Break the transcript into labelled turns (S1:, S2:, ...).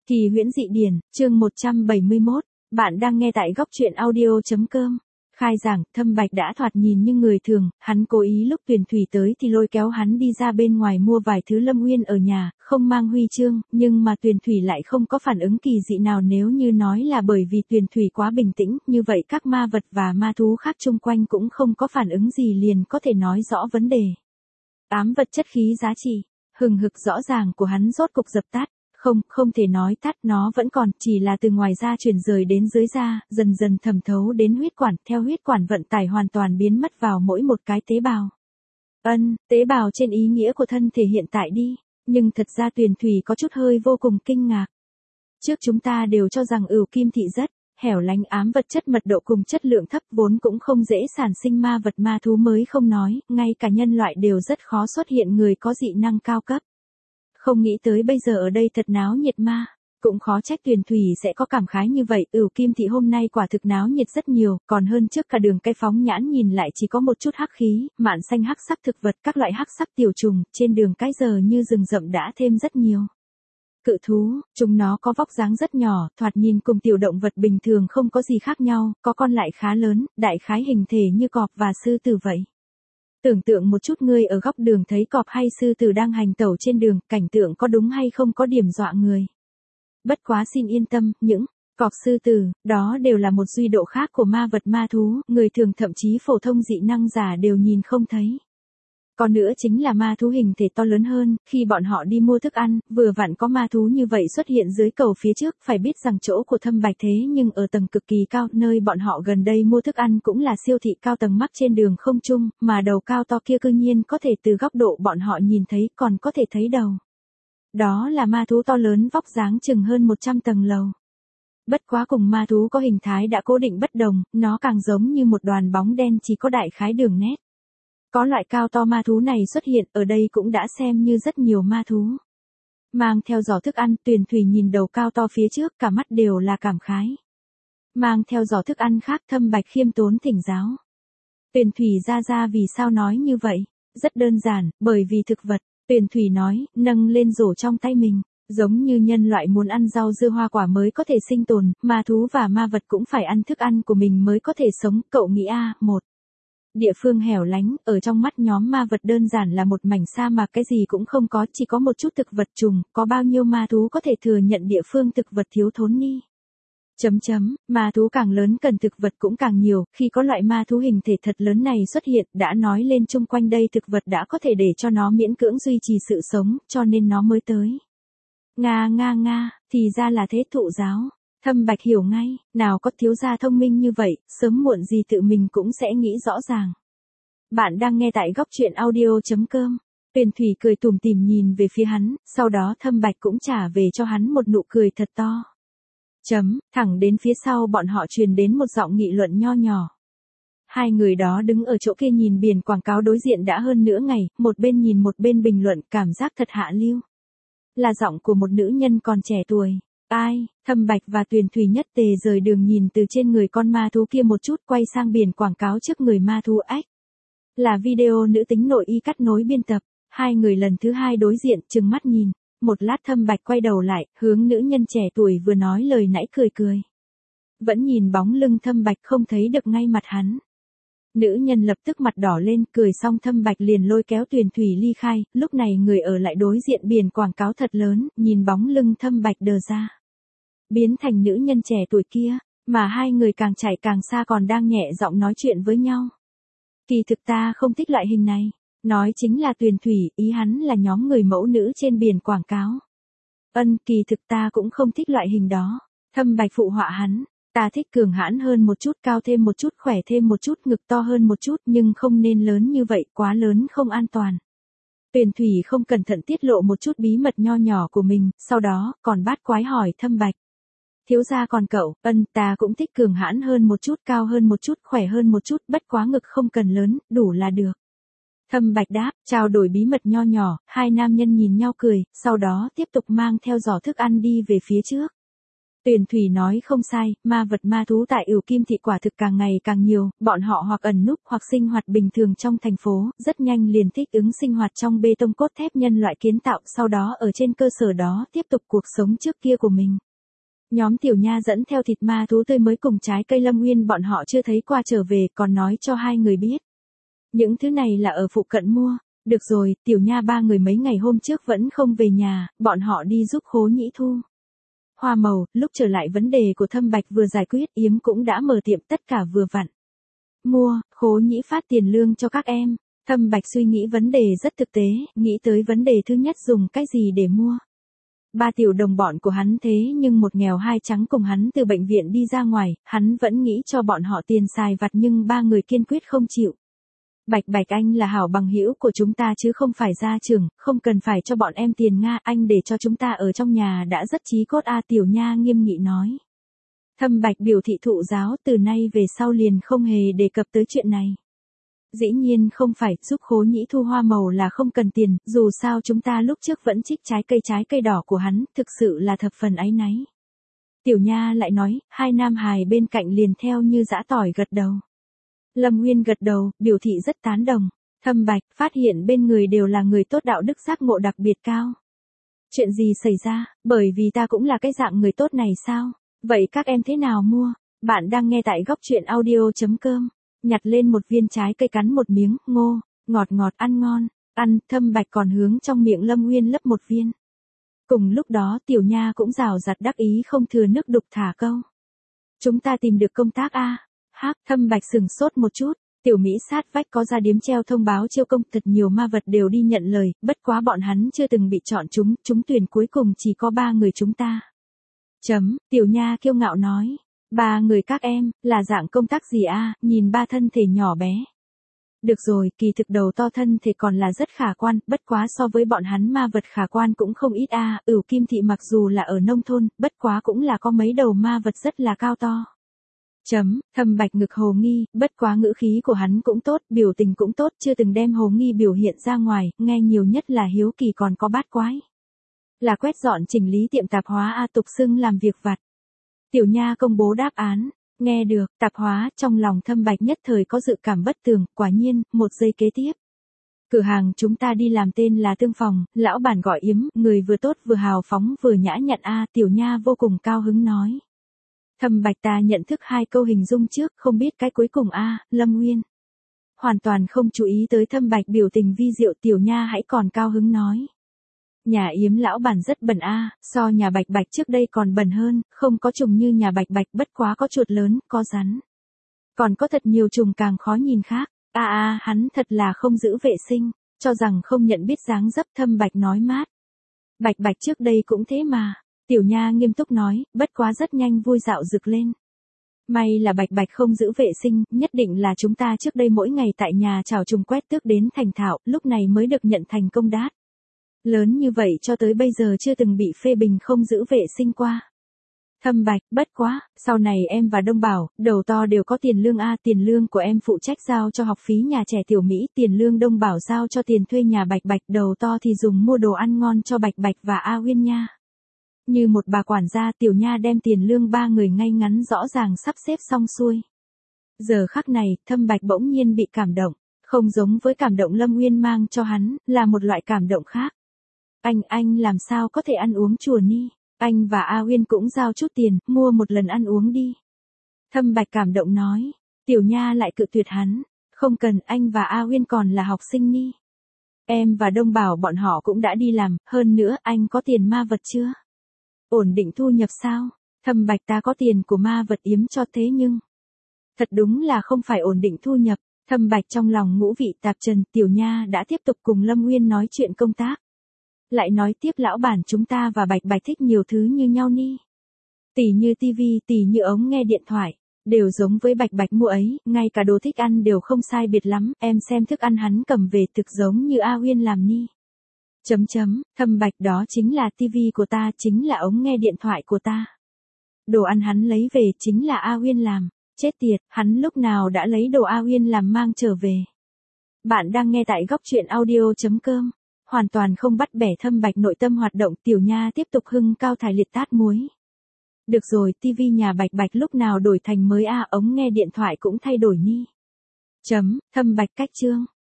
S1: Kỳ huyễn dị điển, chương 171, bạn đang nghe tại góc truyện audio.com. Khai giảng, Thâm Bạch đã thoạt nhìn như người thường, hắn cố ý lúc Tuyền Thủy tới thì lôi kéo hắn đi ra bên ngoài mua vài thứ Lâm Uyên ở nhà, không mang huy chương, nhưng mà Tuyền Thủy lại không có phản ứng kỳ dị nào. Nếu như nói là bởi vì Tuyền Thủy quá bình tĩnh, như vậy các ma vật và ma thú khác chung quanh cũng không có phản ứng gì liền có thể nói rõ vấn đề. Ám vật chất khí giá trị, hừng hực rõ ràng của hắn rốt cục dập tắt. Không thể nói tắt, nó vẫn còn, chỉ là từ ngoài da truyền rời đến dưới da, dần dần thẩm thấu đến huyết quản, theo huyết quản vận tải hoàn toàn biến mất vào mỗi một cái tế bào. Tế bào trên ý nghĩa của thân thể hiện tại đi, nhưng thật ra Tuyền Thủy có chút hơi vô cùng kinh ngạc. Trước chúng ta đều cho rằng Ửu Kim Thị rất hẻo lánh, ám vật chất mật độ cùng chất lượng thấp, vốn cũng không dễ sản sinh ma vật ma thú mới không nói, ngay cả nhân loại đều rất khó xuất hiện người có dị năng cao cấp. Không nghĩ tới bây giờ ở đây thật náo nhiệt ma, cũng khó trách Tuyền Thủy sẽ có cảm khái như vậy. Ửu Kim Thị hôm nay quả thực náo nhiệt rất nhiều, còn hơn trước cả đường cây phóng nhãn nhìn lại chỉ có một chút hắc khí, mạn xanh hắc sắc thực vật, các loại hắc sắc tiểu trùng, trên đường cái giờ như rừng rậm đã thêm rất nhiều. Cự thú, chúng nó có vóc dáng rất nhỏ, thoạt nhìn cùng tiểu động vật bình thường không có gì khác nhau, có con lại khá lớn, đại khái hình thể như cọp và sư tử vậy. Tưởng tượng một chút, ngươi ở góc đường thấy cọp hay sư tử đang hành tẩu trên đường, cảnh tượng có đúng hay không có điểm dọa người. Bất quá xin yên tâm, những cọp sư tử, đó đều là một duy độ khác của ma vật ma thú, người thường thậm chí phổ thông dị năng giả đều nhìn không thấy. Còn nữa chính là ma thú hình thể to lớn hơn, khi bọn họ đi mua thức ăn, vừa vặn có ma thú như vậy xuất hiện dưới cầu phía trước, phải biết rằng chỗ của Thâm Bạch thế nhưng ở tầng cực kỳ cao, nơi bọn họ gần đây mua thức ăn cũng là siêu thị cao tầng mắc trên đường không trung, mà đầu cao to kia cư nhiên có thể từ góc độ bọn họ nhìn thấy, còn có thể thấy đầu. Đó là ma thú to lớn vóc dáng chừng hơn 100 tầng lầu. Bất quá cùng ma thú có hình thái đã cố định bất đồng, nó càng giống như một đoàn bóng đen chỉ có đại khái đường nét. Có loại cao to ma thú này xuất hiện ở đây cũng đã xem như rất nhiều ma thú. Mang theo giỏ thức ăn, Tuyền Thủy nhìn đầu cao to phía trước, cả mắt đều là cảm khái. Mang theo giỏ thức ăn khác, Thâm Bạch khiêm tốn thỉnh giáo. Tuyền Thủy ra vì sao nói như vậy? Rất đơn giản, bởi vì thực vật, Tuyền Thủy nói, nâng lên rổ trong tay mình. Giống như nhân loại muốn ăn rau dưa hoa quả mới có thể sinh tồn, ma thú và ma vật cũng phải ăn thức ăn của mình mới có thể sống, cậu nghĩ một địa phương hẻo lánh, ở trong mắt nhóm ma vật đơn giản là một mảnh sa mạc, cái gì cũng không có, chỉ có một chút thực vật trùng, có bao nhiêu ma thú có thể thừa nhận địa phương thực vật thiếu thốn đi. Ma thú càng lớn cần thực vật cũng càng nhiều, khi có loại ma thú hình thể thật lớn này xuất hiện, đã nói lên chung quanh đây thực vật đã có thể để cho nó miễn cưỡng duy trì sự sống, cho nên nó mới tới. Nga, thì ra là thế, thụ giáo. Thâm Bạch hiểu ngay, nào có thiếu gia thông minh như vậy, sớm muộn gì tự mình cũng sẽ nghĩ rõ ràng. Bạn đang nghe tại góc truyện audio.com. Tuyền Thủy cười tủm tỉm nhìn về phía hắn, sau đó Thâm Bạch cũng trả về cho hắn một nụ cười thật to. Thẳng đến phía sau bọn họ truyền đến một giọng nghị luận nho nhỏ. Hai người đó đứng ở chỗ kia nhìn biển quảng cáo đối diện đã hơn nửa ngày, một bên nhìn một bên bình luận, cảm giác thật hạ lưu. Là giọng của một nữ nhân còn trẻ tuổi. Ai? Thâm Bạch và Tuyền Thủy nhất tề rời đường nhìn từ trên người con ma thú kia một chút, quay sang biển quảng cáo trước người ma thú ách. Là video nữ tính nội y cắt nối biên tập, hai người lần thứ hai đối diện, trừng mắt nhìn. Một lát Thâm Bạch quay đầu lại, hướng nữ nhân trẻ tuổi vừa nói lời nãy cười. Vẫn nhìn bóng lưng Thâm Bạch không thấy được ngay mặt hắn. Nữ nhân lập tức mặt đỏ lên, cười xong Thâm Bạch liền lôi kéo Tuyền Thủy ly khai, lúc này người ở lại đối diện biển quảng cáo thật lớn, nhìn bóng lưng Thâm Bạch đờ ra. Biến thành nữ nhân trẻ tuổi kia, mà hai người càng chạy càng xa còn đang nhẹ giọng nói chuyện với nhau. Kỳ thực ta không thích loại hình này, nói chính là Tuyền Thủy, ý hắn là nhóm người mẫu nữ trên biển quảng cáo. Kỳ thực ta cũng không thích loại hình đó, Thâm Bạch phụ họa hắn. Ta thích cường hãn hơn một chút, cao thêm một chút, khỏe thêm một chút, ngực to hơn một chút, nhưng không nên lớn như vậy, quá lớn không an toàn. Tuyền Thủy không cẩn thận tiết lộ một chút bí mật nho nhỏ của mình, sau đó, còn bát quái hỏi Thâm Bạch. Thiếu gia còn cậu, ta cũng thích cường hãn hơn một chút, cao hơn một chút, khỏe hơn một chút, bất quá ngực không cần lớn, đủ là được. Thâm Bạch đáp, trao đổi bí mật nho nhỏ, hai nam nhân nhìn nhau cười, sau đó tiếp tục mang theo giỏ thức ăn đi về phía trước. Tuyền Thủy nói không sai, ma vật ma thú tại Ửu Kim thị quả thực càng ngày càng nhiều, bọn họ hoặc ẩn núp hoặc sinh hoạt bình thường trong thành phố, rất nhanh liền thích ứng sinh hoạt trong bê tông cốt thép nhân loại kiến tạo, sau đó ở trên cơ sở đó tiếp tục cuộc sống trước kia của mình. Nhóm Tiểu Nha dẫn theo thịt ma thú tươi mới cùng trái cây Lâm Nguyên bọn họ chưa thấy qua trở về, còn nói cho hai người biết. Những thứ này là ở phụ cận mua. Được rồi, Tiểu Nha ba người mấy ngày hôm trước vẫn không về nhà, bọn họ đi giúp Khố Nhĩ Thu. Hoa màu, lúc trở lại vấn đề của Thâm Bạch vừa giải quyết, Yếm cũng đã mở tiệm, tất cả vừa vặn. Mua, Khố Nhĩ phát tiền lương cho các em. Thâm Bạch suy nghĩ vấn đề rất thực tế, nghĩ tới vấn đề thứ nhất dùng cái gì để mua. Ba tiểu đồng bọn của hắn thế nhưng một nghèo hai trắng cùng hắn từ bệnh viện đi ra ngoài, hắn vẫn nghĩ cho bọn họ tiền xài vặt nhưng ba người kiên quyết không chịu. Bạch Bạch anh là hảo bằng hữu của chúng ta chứ không phải gia trưởng, không cần phải cho bọn em tiền Nga, anh để cho chúng ta ở trong nhà đã rất chí cốt a. Tiểu Nha nghiêm nghị nói. Thâm Bạch biểu thị thụ giáo, từ nay về sau liền không hề đề cập tới chuyện này. Dĩ nhiên không phải, giúp Khố Nhĩ Thu hoa màu là không cần tiền, dù sao chúng ta lúc trước vẫn trích trái cây đỏ của hắn, thực sự là thập phần áy náy. Tiểu Nha lại nói, hai nam hài bên cạnh liền theo như giã tỏi gật đầu. Lâm Nguyên gật đầu, biểu thị rất tán đồng. Thâm Bạch phát hiện bên người đều là người tốt, đạo đức giác ngộ đặc biệt cao. Chuyện gì xảy ra, bởi vì ta cũng là cái dạng người tốt này sao? Vậy các em thế nào mua? Bạn đang nghe tại góc truyện audio.com. Nhặt lên một viên trái cây cắn một miếng, ngô, ngọt ngọt ăn ngon, ăn, Thâm Bạch còn hướng trong miệng Lâm Nguyên lấp một viên. Cùng lúc đó Tiểu Nha cũng rào rạt đắc ý không thừa nước đục thả câu. Chúng ta tìm được công tác a. Thâm Bạch sừng sốt một chút, Tiểu Mỹ sát vách có ra điếm treo thông báo chiêu công, thật nhiều ma vật đều đi nhận lời, bất quá bọn hắn chưa từng bị chọn chúng tuyển cuối cùng chỉ có 3 người chúng ta. Tiểu Nha kiêu ngạo nói, 3 người các em, là dạng công tác gì a? Nhìn ba thân thể nhỏ bé. Được rồi, kỳ thực đầu to thân thể còn là rất khả quan, bất quá so với bọn hắn ma vật khả quan cũng không ít a. Ửu Kim thị mặc dù là ở nông thôn, bất quá cũng là có mấy đầu ma vật rất là cao to. Thâm Bạch ngực hồ nghi, bất quá ngữ khí của hắn cũng tốt, biểu tình cũng tốt, chưa từng đem hồ nghi biểu hiện ra ngoài, nghe nhiều nhất là hiếu kỳ còn có bát quái. Là quét dọn chỉnh lý tiệm tạp hóa a, tục xưng làm việc vặt. Tiểu Nha công bố đáp án, nghe được, tạp hóa, trong lòng Thâm Bạch nhất thời có dự cảm bất tường, quả nhiên, một giây kế tiếp. Cửa hàng chúng ta đi làm tên là Tương Phòng, lão bản gọi Yếm, người vừa tốt vừa hào phóng vừa nhã nhặn a. Tiểu Nha vô cùng cao hứng nói. Thâm Bạch ta nhận thức 2 câu hình dung trước, không biết cái cuối cùng a. Lâm Nguyên. Hoàn toàn không chú ý tới Thâm Bạch biểu tình vi diệu, Tiểu Nha hãy còn cao hứng nói. Nhà Yếm lão bản rất bẩn a, so nhà Bạch Bạch trước đây còn bẩn hơn, không có trùng như nhà Bạch Bạch, bất quá có chuột lớn, có rắn. Còn có thật nhiều trùng càng khó nhìn khác. Hắn thật là không giữ vệ sinh, cho rằng không nhận biết dáng dấp. Thâm Bạch nói mát. Bạch Bạch trước đây cũng thế mà. Tiểu Nha nghiêm túc nói, bất quá rất nhanh vui dạo rực lên. May là Bạch Bạch không giữ vệ sinh, nhất định là chúng ta trước đây mỗi ngày tại nhà chào trùng quét tước đến thành thạo, lúc này mới được nhận thành công đát. Lớn như vậy cho tới bây giờ chưa từng bị phê bình không giữ vệ sinh qua. Thâm Bạch, bất quá, sau này em và Đông Bảo, đầu to đều có tiền lương a, tiền lương của em phụ trách giao cho học phí nhà trẻ Tiểu Mỹ, tiền lương Đông Bảo giao cho tiền thuê nhà Bạch Bạch, đầu to thì dùng mua đồ ăn ngon cho Bạch Bạch và A Uyên nha. Như một bà quản gia, Tiểu Nha đem tiền lương 3 người ngay ngắn rõ ràng sắp xếp xong xuôi. Giờ khắc này, Thâm Bạch bỗng nhiên bị cảm động, không giống với cảm động Lâm Nguyên mang cho hắn, là một loại cảm động khác. Anh làm sao có thể ăn uống chùa ni, anh và A Uyên cũng giao chút tiền, mua một lần ăn uống đi. Thâm Bạch cảm động nói, Tiểu Nha lại cự tuyệt hắn, không cần, anh và A Uyên còn là học sinh ni. Em và Đông Bảo bọn họ cũng đã đi làm, hơn nữa anh có tiền ma vật chưa? Ổn định thu nhập sao? Thâm Bạch ta có tiền của ma vật Yếm cho thế nhưng. Thật đúng là không phải ổn định thu nhập. Thâm Bạch trong lòng ngũ vị tạp trần. Tiểu Nha đã tiếp tục cùng Lâm Nguyên nói chuyện công tác. Lại nói tiếp lão bản chúng ta và Bạch Bạch thích nhiều thứ như nhau ni. Tỉ như tivi, tỉ như ống nghe điện thoại. Đều giống với Bạch Bạch mua ấy, ngay cả đồ thích ăn đều không sai biệt lắm. Em xem thức ăn hắn cầm về thực giống như A Uyên làm ni. Thâm Bạch đó chính là tivi của ta, chính là ống nghe điện thoại của ta. Đồ ăn hắn lấy về chính là A Uyên làm. Chết tiệt, hắn lúc nào đã lấy đồ A Uyên làm mang trở về. Bạn đang nghe tại góc truyện audio.com. Hoàn toàn không bắt bẻ Thâm Bạch nội tâm hoạt động. Tiểu Nha tiếp tục hưng cao thải liệt tát muối. Được rồi, tivi nhà Bạch Bạch lúc nào đổi thành mới ống nghe điện thoại cũng thay đổi ni. Thâm Bạch cách chương.